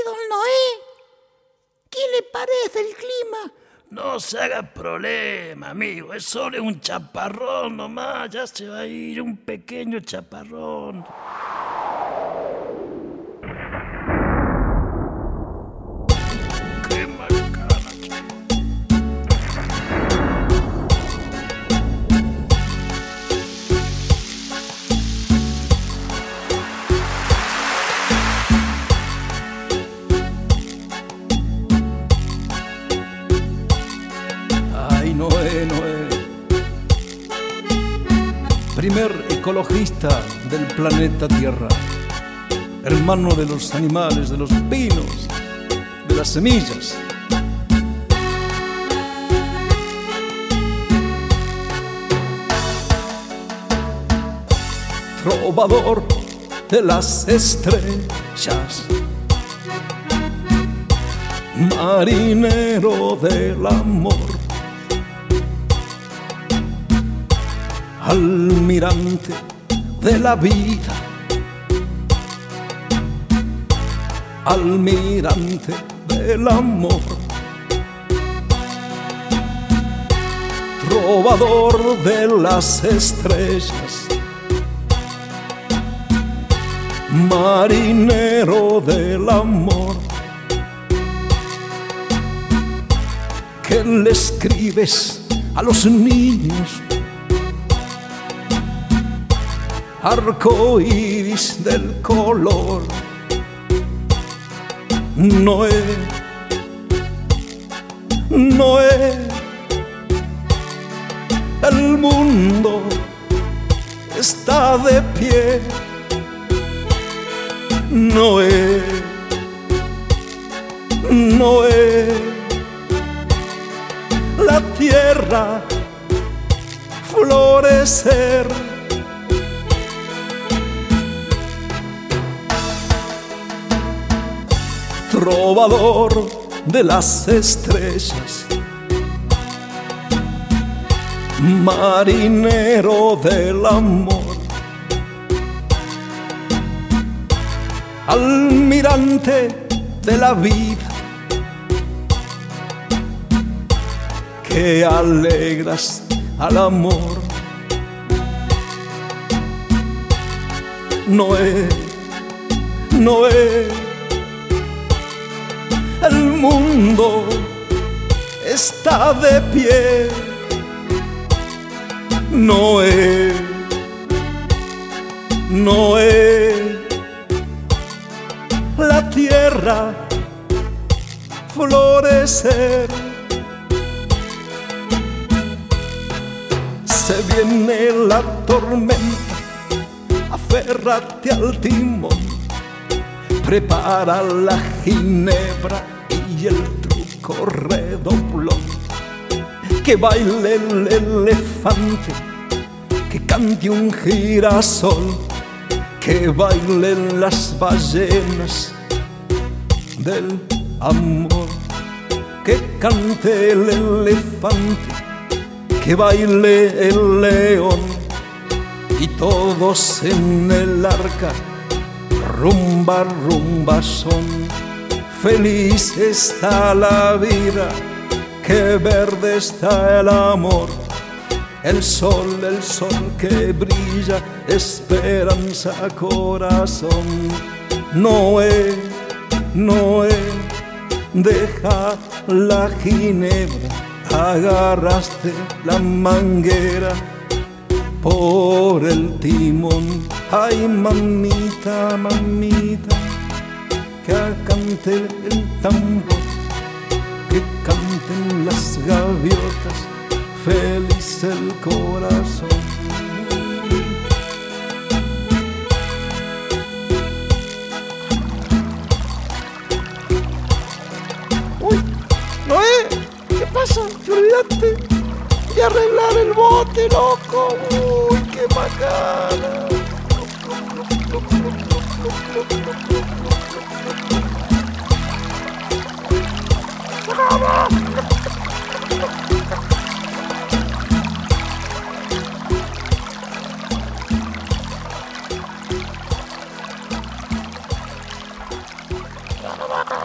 don Noé, ¿qué le parece el clima? No se haga problema, amigo. Es solo un chaparrón nomás. Ya se va a ir un pequeño chaparrón. ¡Qué macana! Ay, Noé, Noé, primer ecologista del planeta Tierra, hermano de los animales, de los pinos, de las semillas. Trovador de las estrellas, marinero del amor, almirante de la vida, almirante del amor, trovador de las estrellas, marinero del amor. ¿Qué le escribes a los niños? Arco iris del color. Noé, Noé, el mundo está de pie. Noé, Noé, la tierra florecer. Trovador de las estrellas, marinero del amor, almirante de la vida, que alegras al amor. Noé, Noé, el mundo está de pie. Noé, Noé, la tierra florecer. Se viene la tormenta, aférrate al timón, prepara la ginebra y el truco redoblón. Que baile el elefante, que cante un girasol, que bailen las ballenas del amor. Que cante el elefante, que baile el león, y todos en el arca rumba, rumba son. Feliz está la vida, que verde está el amor. El sol que brilla, esperanza, corazón. Noé, Noé, deja la ginebra, agarraste la manguera por el timón. Ay, mamita, mamita, que cante el tambor, que canten las gaviotas, feliz el corazón. Uy, Noé, ¿qué pasa? ¿Te olvidaste de arreglar el bote, loco? Uy, qué bacana. ¡Vamos!